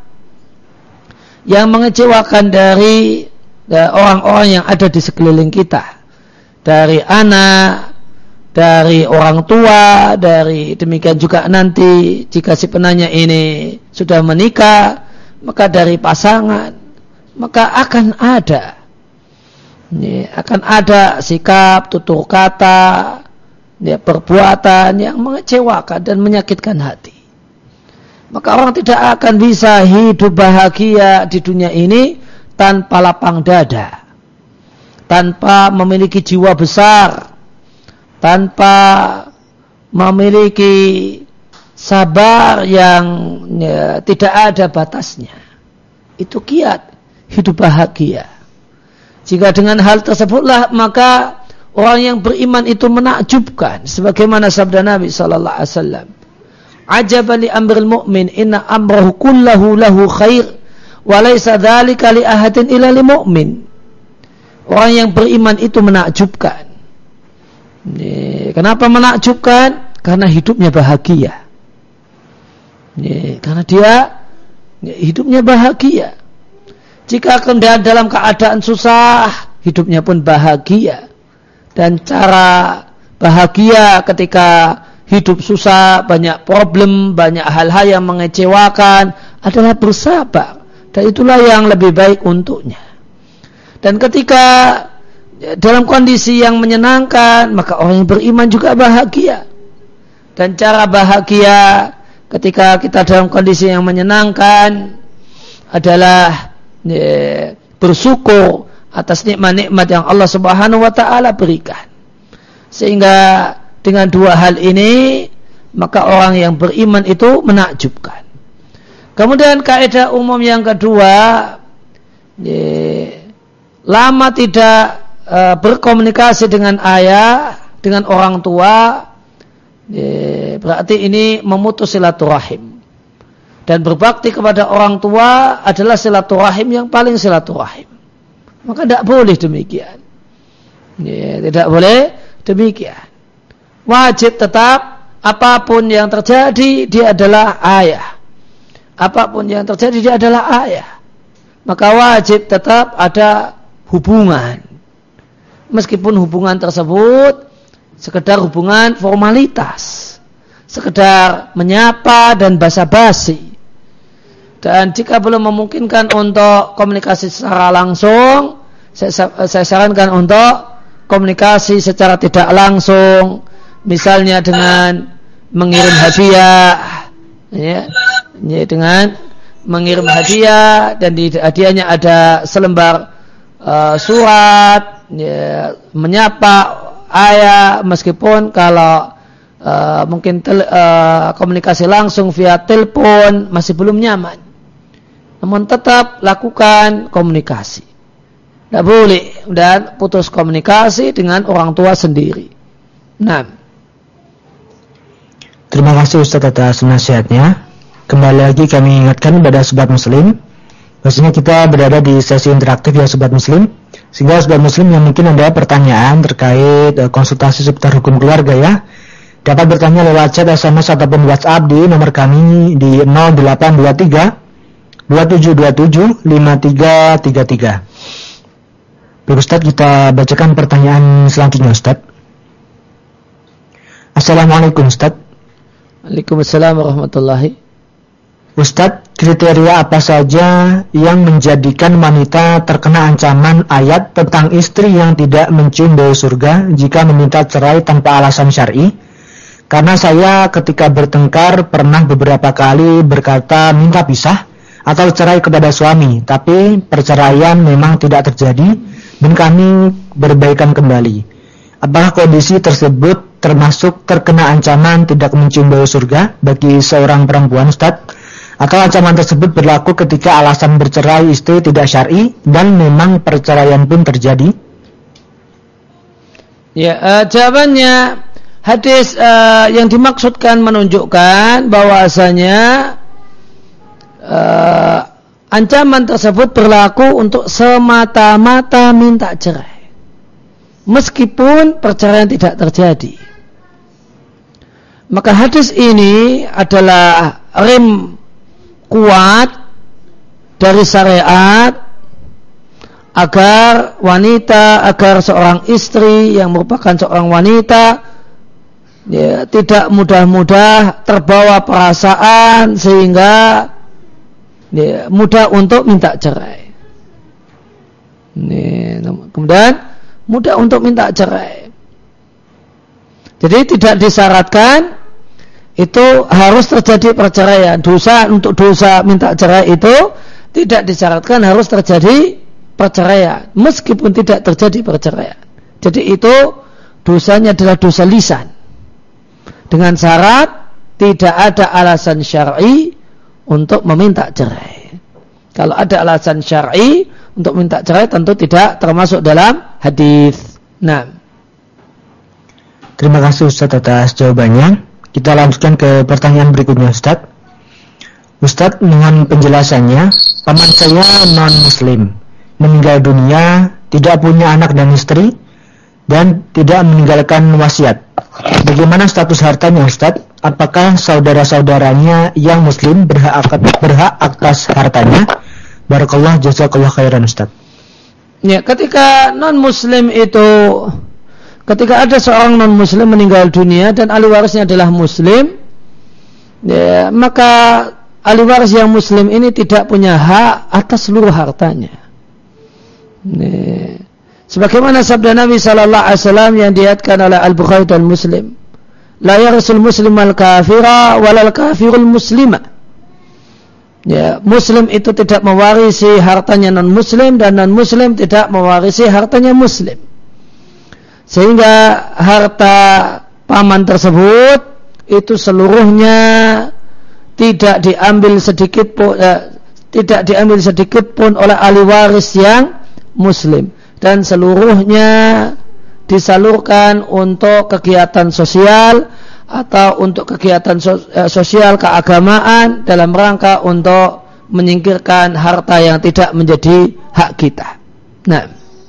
yang mengecewakan dari orang-orang yang ada di sekeliling kita, dari anak, dari orang tua, dari demikian juga nanti jika si penanya ini sudah menikah, maka dari pasangan, maka akan ada ini, akan ada sikap, tutur kata, ya, perbuatan yang mengecewakan dan menyakitkan hati. Maka orang tidak akan bisa hidup bahagia di dunia ini tanpa lapang dada, tanpa memiliki jiwa besar, tanpa memiliki sabar yang ya, tidak ada batasnya. Itu kiat hidup bahagia. Jika dengan hal tersebutlah maka orang yang beriman itu menakjubkan, sebagaimana sabda Nabi sallallahu alaihi wasallam, "Ajaban li amril mu'min, inna amrahu kullahu lahu khair, wa laysa dzalika li ahadin illa lil mu'min." Orang yang beriman itu menakjubkan. Kenapa menakjubkan? Karena hidupnya bahagia. Karena dia hidupnya bahagia. Jika kemudian dalam keadaan susah, hidupnya pun bahagia. Dan cara bahagia ketika hidup susah, banyak problem, banyak hal-hal yang mengecewakan adalah bersabar. Dan itulah yang lebih baik untuknya. Dan ketika dalam kondisi yang menyenangkan, maka orang yang beriman juga bahagia. Dan cara bahagia ketika kita dalam kondisi yang menyenangkan adalah ya, bersyukur atas nikmat-nikmat yang Allah Subhanahu wa taala berikan. Sehingga dengan dua hal ini maka orang yang beriman itu menakjubkan. Kemudian kaidah umum yang kedua, ya, lama tidak uh, berkomunikasi dengan ayah, dengan orang tua, ya, berarti ini memutus silaturahim. Dan berbakti kepada orang tua adalah silaturahim yang paling silaturahim. Maka tidak boleh demikian. Ya, tidak boleh demikian. Wajib tetap apapun yang terjadi dia adalah ayah. Apapun yang terjadi dia adalah ayah. Maka wajib tetap ada hubungan. Meskipun hubungan tersebut sekedar hubungan formalitas, sekedar menyapa dan basa-basi. Dan jika belum memungkinkan untuk komunikasi secara langsung, saya, saya sarankan untuk komunikasi secara tidak langsung, misalnya dengan mengirim hadiah, ya, ya dengan mengirim hadiah dan di hadiahnya ada selembar uh, surat, ya, menyapa ayah, meskipun kalau uh, mungkin tel, uh, komunikasi langsung via telepon masih belum nyaman. Namun tetap lakukan komunikasi. Tidak boleh dan putus komunikasi dengan orang tua sendiri. Nah, terima kasih Ustaz atas nasihatnya. Kembali lagi kami ingatkan kepada sobat muslim, bahwasanya kita berada di sesi interaktif ya sobat muslim. Sehingga sobat muslim yang mungkin ada pertanyaan terkait uh, konsultasi seputar hukum keluarga ya, dapat bertanya lewat chat, S M S ataupun WhatsApp di nomor kami di nol delapan dua tiga dua tujuh dua tujuh lima tiga tiga tiga. Baik Ustaz, kita bacakan pertanyaan selanjutnya Ustaz. Assalamualaikum Ustaz. Waalaikumsalam warahmatullahi. Ustaz, kriteria apa saja yang menjadikan wanita terkena ancaman ayat tentang istri yang tidak mencium bau surga jika meminta cerai tanpa alasan syar'i? Karena saya ketika bertengkar pernah beberapa kali berkata minta pisah atau cerai kepada suami, tapi perceraian memang tidak terjadi dan kami berbaikan kembali. Apakah kondisi tersebut termasuk terkena ancaman tidak mencium bau surga bagi seorang perempuan Ustaz? Atau ancaman tersebut berlaku ketika alasan bercerai istri tidak syar'i dan memang perceraian pun terjadi? Ya, uh, jawabannya hadis uh, yang dimaksudkan menunjukkan bahwasanya uh, ancaman tersebut berlaku untuk semata-mata minta cerai, meskipun perceraian tidak terjadi. Maka hadis ini adalah rem kuat dari syariat agar wanita, agar seorang istri yang merupakan seorang wanita ya, tidak mudah-mudah terbawa perasaan sehingga ya, mudah untuk minta cerai. Ini, kemudian mudah untuk minta cerai. Jadi tidak disyaratkan itu harus terjadi perceraian. Dosa untuk dosa minta cerai itu tidak disyaratkan harus terjadi perceraian, meskipun tidak terjadi perceraian. Jadi itu dosanya adalah dosa lisan, dengan syarat tidak ada alasan syar'i untuk meminta cerai. Kalau ada alasan syar'i untuk minta cerai tentu tidak termasuk dalam hadis. Nah, terima kasih Ustaz atas jawabannya. Kita lanjutkan ke pertanyaan berikutnya Ustaz. Ustaz, mohon penjelasannya. Paman saya non-muslim, meninggal dunia, tidak punya anak dan istri, dan tidak meninggalkan wasiat. Bagaimana status hartanya Ustaz? Apakah saudara-saudaranya yang muslim berhak, berhak atas hartanya? Barakallah, jazakallah khairan Ustaz. Ya, ketika non-muslim itu, ketika ada seorang non-muslim meninggal dunia dan ahli warisnya adalah muslim, ya, maka ahli waris yang muslim ini tidak punya hak atas seluruh hartanya. Ya. Sebagaimana sabda Nabi sallallahu alaihi wasallam yang diriwayatkan oleh Al-Bukhari dan Muslim, la yarisul muslim al-kafira walal kafirul muslima. Ya, muslim itu tidak mewarisi hartanya non-muslim dan non-muslim tidak mewarisi hartanya muslim. Sehingga harta paman tersebut itu seluruhnya tidak diambil sedikit pun eh, tidak diambil sedikit pun oleh ahli waris yang muslim, dan seluruhnya disalurkan untuk kegiatan sosial atau untuk kegiatan sosial keagamaan dalam rangka untuk menyingkirkan harta yang tidak menjadi hak kita. Nah,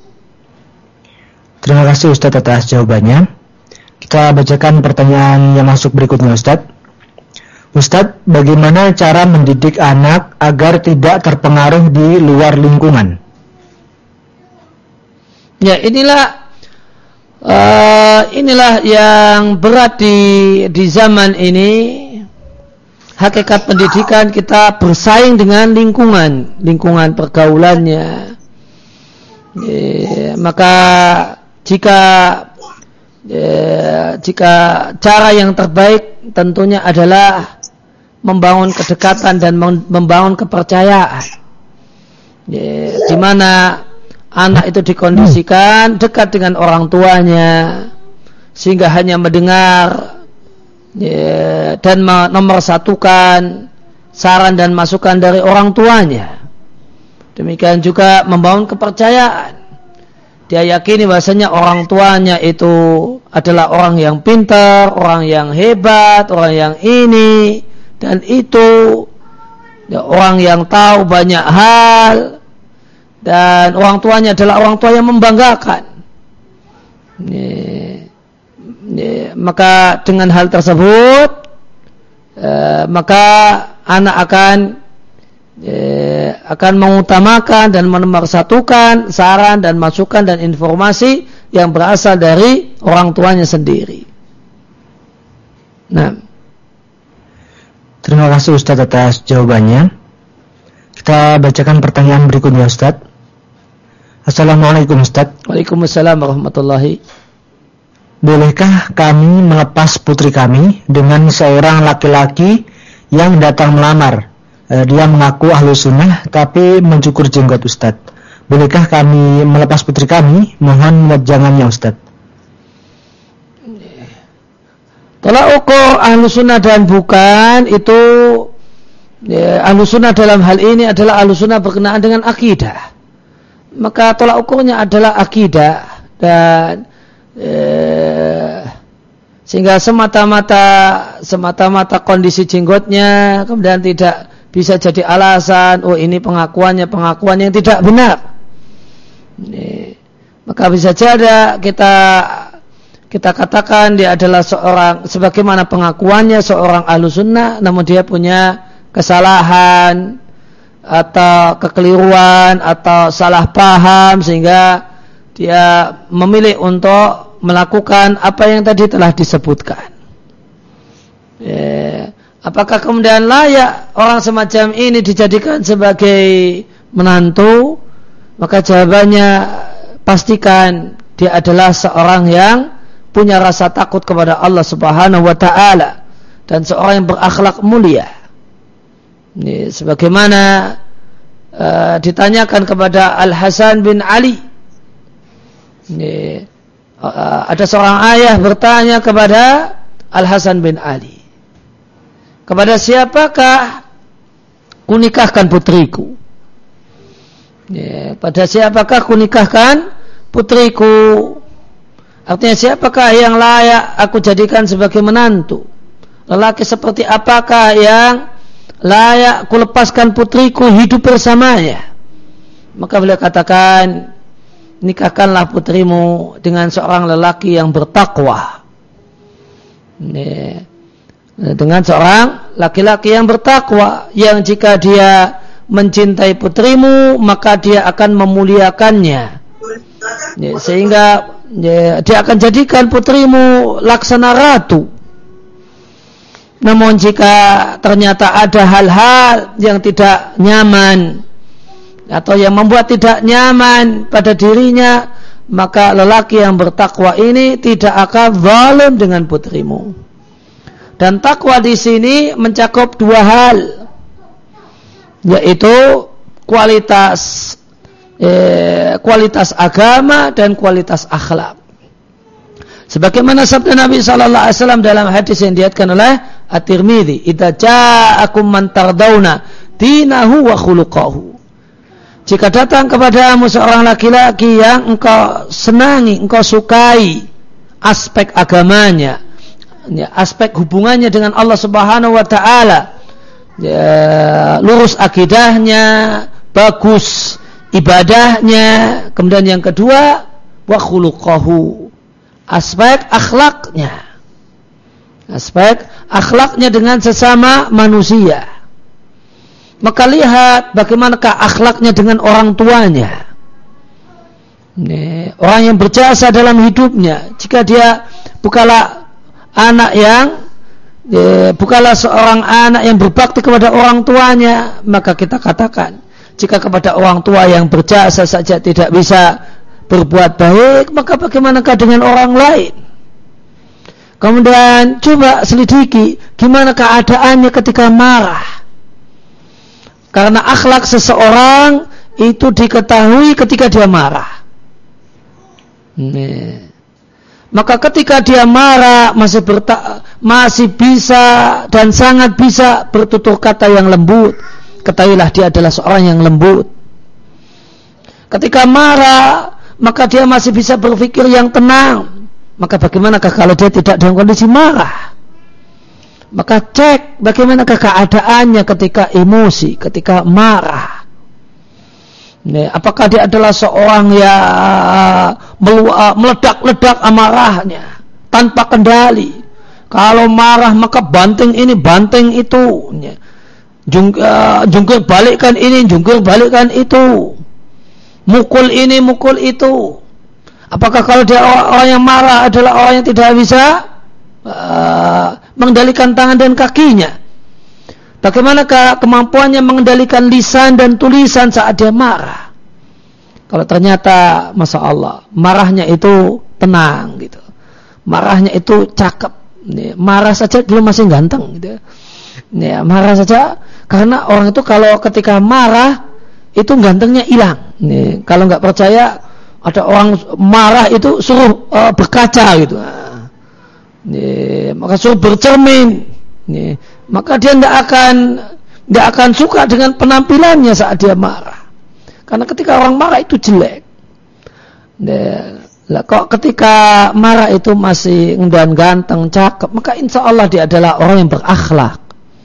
terima kasih Ustaz atas jawabannya. Kita bacakan pertanyaan yang masuk berikutnya Ustaz. Ustaz, bagaimana cara mendidik anak agar tidak terpengaruh di luar lingkungan? Ya, inilah uh, inilah yang berat di di zaman ini. Hakikat pendidikan, kita bersaing dengan lingkungan, lingkungan pergaulannya. Ya, maka jika ya, jika cara yang terbaik tentunya adalah membangun kedekatan dan membangun kepercayaan, ya, di mana anak itu dikondisikan dekat dengan orang tuanya sehingga hanya mendengar ya, dan menomorsatukan saran dan masukan dari orang tuanya. Demikian juga membangun kepercayaan. Dia yakini bahasanya orang tuanya itu adalah orang yang pintar, orang yang hebat, orang yang ini dan itu, ya, orang yang tahu banyak hal. Dan orang tuanya adalah orang tua yang membanggakan. Ini, ini, maka dengan hal tersebut, eh, maka anak akan eh, akan mengutamakan dan menomorsatukan saran dan masukan dan informasi yang berasal dari orang tuanya sendiri. Nah, terima kasih Ustaz atas jawabannya. Kita bacakan pertanyaan berikutnya Ustaz. Assalamualaikum Ustaz. Waalaikumsalam warahmatullahi. Bolehkah kami melepas putri kami dengan seorang laki-laki yang datang melamar? E, dia mengaku ahlu sunnah tapi mencukur jenggot Ustaz. Bolehkah kami melepas putri kami? Mohon wejangannya Ustaz. Tolak ukur ahlu sunnah dan bukan itu, ya, ahlu sunnah dalam hal ini adalah ahlu sunnah berkenaan dengan akidah. Maka tolak ukurnya adalah akidah dan eh, sehingga semata-mata semata-mata kondisi jenggotnya kemudian tidak bisa jadi alasan, oh ini pengakuannya pengakuan yang tidak benar. Ini, maka bisa jadi kita kita katakan dia adalah seorang sebagaimana pengakuannya seorang ahlu sunnah, namun dia punya kesalahan atau kekeliruan atau salah paham sehingga dia memilih untuk melakukan apa yang tadi telah disebutkan. Ya. Apakah kemudian layak orang semacam ini dijadikan sebagai menantu? Maka jawabannya pastikan dia adalah seorang yang punya rasa takut kepada Allah Subhanahu wa taala dan seorang yang berakhlak mulia. Ini sebagaimana uh, ditanyakan kepada Al Hasan bin Ali. Ini, uh, ada seorang ayah bertanya kepada Al Hasan bin Ali, kepada siapakah kunikahkan putriku? Ya, pada siapakah kunikahkan putriku? Artinya siapakah yang layak aku jadikan sebagai menantu? Lelaki seperti apakah yang layak aku lepaskan putriku hidup bersamanya? Maka beliau katakan, nikahkanlah putrimu dengan seorang lelaki yang bertakwa. Ya. Dengan seorang laki-laki yang bertakwa, yang jika dia mencintai putrimu maka dia akan memuliakannya, ya, sehingga ya, dia akan jadikan putrimu laksana ratu. Namun jika ternyata ada hal-hal yang tidak nyaman atau yang membuat tidak nyaman pada dirinya, maka lelaki yang bertakwa ini tidak akan zalim dengan putrimu. Dan takwa di sini mencakup dua hal, yaitu kualitas eh, kualitas agama dan kualitas akhlak. Sebagaimana sabda Nabi Sallallahu Alaihi Wasallam dalam hadis yang diriwayatkan oleh At-Tirmidzi, "Idza ja'akum man tardawna dinahu wa khuluquhu." Jika datang kepadamu seorang laki-laki yang engkau senangi, engkau sukai aspek agamanya, ya, aspek hubungannya dengan Allah Subhanahu wa taala, ya, lurus akidahnya, bagus ibadahnya, kemudian yang kedua wa khuluquhu, aspek akhlaknya, aspek akhlaknya dengan sesama manusia. Maka lihat bagaimanakah akhlaknya dengan orang tuanya. Ini, orang yang berjasa dalam hidupnya, jika dia bukanlah anak yang ya, bukanlah seorang anak yang berbakti kepada orang tuanya, maka kita katakan jika kepada orang tua yang berjasa saja tidak bisa berbuat baik, maka bagaimanakah dengan orang lain? Kemudian coba selidiki gimana keadaannya ketika marah. Karena akhlak seseorang itu diketahui ketika dia marah. Nih. Maka ketika dia marah masih berta- masih bisa dan sangat bisa bertutur kata yang lembut, ketahuilah dia adalah seorang yang lembut. Ketika marah maka dia masih bisa berpikir yang tenang. Maka bagaimanakah kalau dia tidak dalam kondisi marah? Maka cek bagaimanakah keadaannya ketika emosi, ketika marah. Nih, apakah dia adalah seorang yang meledak-ledak amarahnya tanpa kendali? Kalau marah maka banting ini, banting itu, jungkir balikkan ini, jungkir balikkan itu, mukul ini, mukul itu. Apakah kalau dia orang yang marah adalah orang yang tidak bisa uh, mengendalikan tangan dan kakinya? Bagaimanakah kemampuannya mengendalikan lisan dan tulisan saat dia marah? Kalau ternyata, masya Allah, marahnya itu tenang, gitu. Marahnya itu cakep. Nih, marah saja belum masih ganteng, gitu. Nih, marah saja, karena orang itu kalau ketika marah itu gantengnya hilang. Nih, kalau nggak percaya, ada orang marah itu suruh uh, berkaca, gitu. Nah, nih, maka suruh bercermin. Nih, maka dia tidak akan tidak akan suka dengan penampilannya saat dia marah, karena ketika orang marah itu jelek. Nah, Lah kok ketika marah itu masih dan ganteng, cakep, maka insya Allah dia adalah orang yang berakhlak.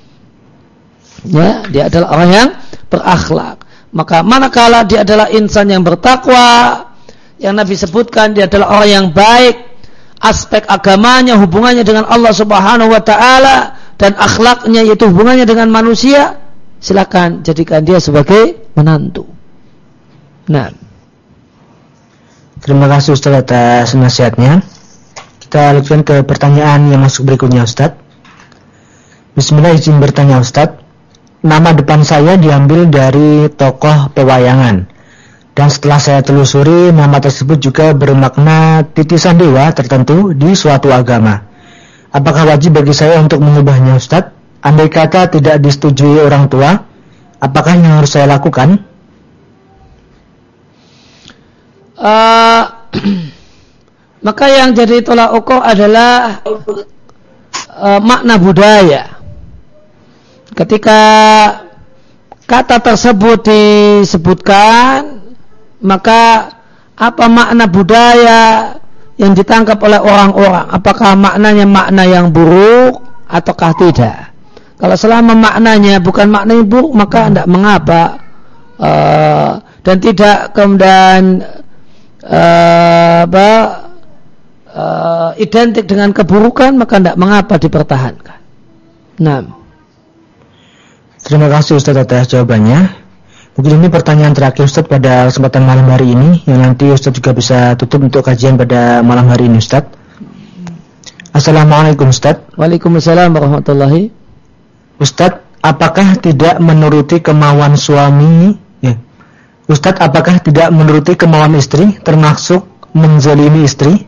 Ya, dia adalah orang yang berakhlak. Maka manakala dia adalah insan yang bertakwa, yang Nabi sebutkan dia adalah orang yang baik, aspek agamanya, hubungannya dengan Allah Subhanahu wa taala dan akhlaknya yaitu hubungannya dengan manusia, silakan jadikan dia sebagai menantu. Nah, terima kasih Ustaz atas nasihatnya. Kita lanjutkan ke pertanyaan yang masuk berikutnya Ustaz. Bismillah, izin bertanya Ustaz. Nama depan saya diambil dari tokoh pewayangan. Dan setelah saya telusuri, nama tersebut juga bermakna titisan dewa tertentu di suatu agama. Apakah wajib bagi saya untuk mengubahnya Ustaz? Andai kata tidak disetujui orang tua, apakah yang harus saya lakukan? Uh, maka yang jadi tolak ukur adalah uh, makna budaya. Ketika kata tersebut disebutkan, maka apa makna budaya yang ditangkap oleh orang-orang? Apakah maknanya makna yang buruk ataukah tidak? Kalau selama maknanya bukan makna yang buruk, maka tidak mengapa, uh, dan tidak kemudian Uh, apa, uh, identik dengan keburukan, maka tidak mengapa dipertahankan. Nah, terima kasih Ustaz atas jawabannya. Mungkin ini pertanyaan terakhir Ustaz pada kesempatan malam hari ini, yang nanti Ustaz juga bisa tutup untuk kajian pada malam hari ini Ustaz. Assalamualaikum Ustaz. Waalaikumsalam warahmatullahi. Ustaz, apakah tidak menuruti kemauan suami ya Ustadz, apakah tidak menuruti kemauan istri termasuk menzalimi istri?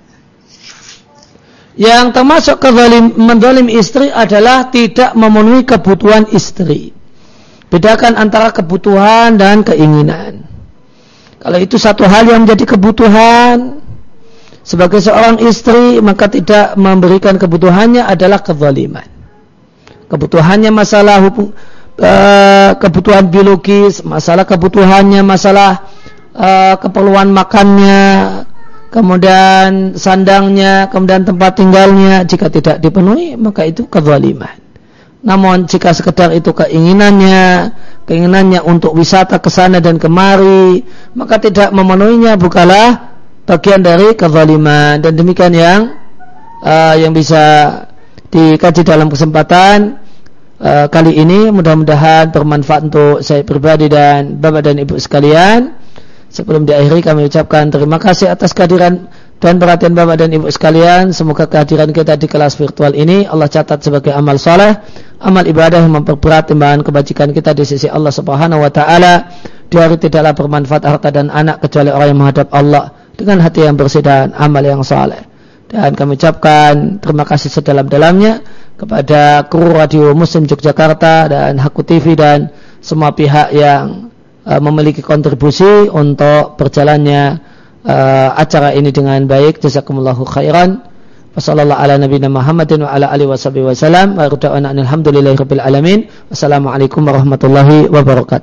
Yang termasuk menzalimi istri adalah tidak memenuhi kebutuhan istri. Bedakan antara kebutuhan dan keinginan. Kalau itu satu hal yang menjadi kebutuhan sebagai seorang istri, maka tidak memberikan kebutuhannya adalah kezaliman. Kebutuhannya masalah hubung Uh, kebutuhan biologis, masalah kebutuhannya, masalah uh, keperluan makannya, kemudian sandangnya, kemudian tempat tinggalnya, jika tidak dipenuhi maka itu kezaliman. Namun jika sekedar itu keinginannya, keinginannya untuk wisata ke sana dan kemari, maka tidak memenuhinya bukanlah bagian dari kezaliman. Dan demikian yang uh, yang bisa dikaji dalam kesempatan Uh, kali ini, mudah-mudahan bermanfaat untuk saya pribadi dan Bapak dan Ibu sekalian. Sebelum diakhiri, kami ucapkan terima kasih atas kehadiran dan perhatian Bapak dan Ibu sekalian. Semoga kehadiran kita di kelas virtual ini Allah catat sebagai amal soleh, amal ibadah yang memperberat timbangan kebajikan kita di sisi Allah Subhanahu wa taala. Di hari tidaklah bermanfaat harta dan anak kecuali orang yang menghadap Allah dengan hati yang bersih dan amal yang soleh. Dan kami ucapkan terima kasih sedalam-dalamnya kepada kru Radio Muslim Yogyakarta dan Haku T V dan semua pihak yang uh, memiliki kontribusi untuk berjalannya uh, acara ini dengan baik. Jazakumullahu khairan. Wassallallahu ala nabiyina Muhammadin wa ala alihi washabihi wasallam. Wa rada'ana alhamdulillahi rabbil alamin. Wassalamualaikum warahmatullahi wabarakatuh.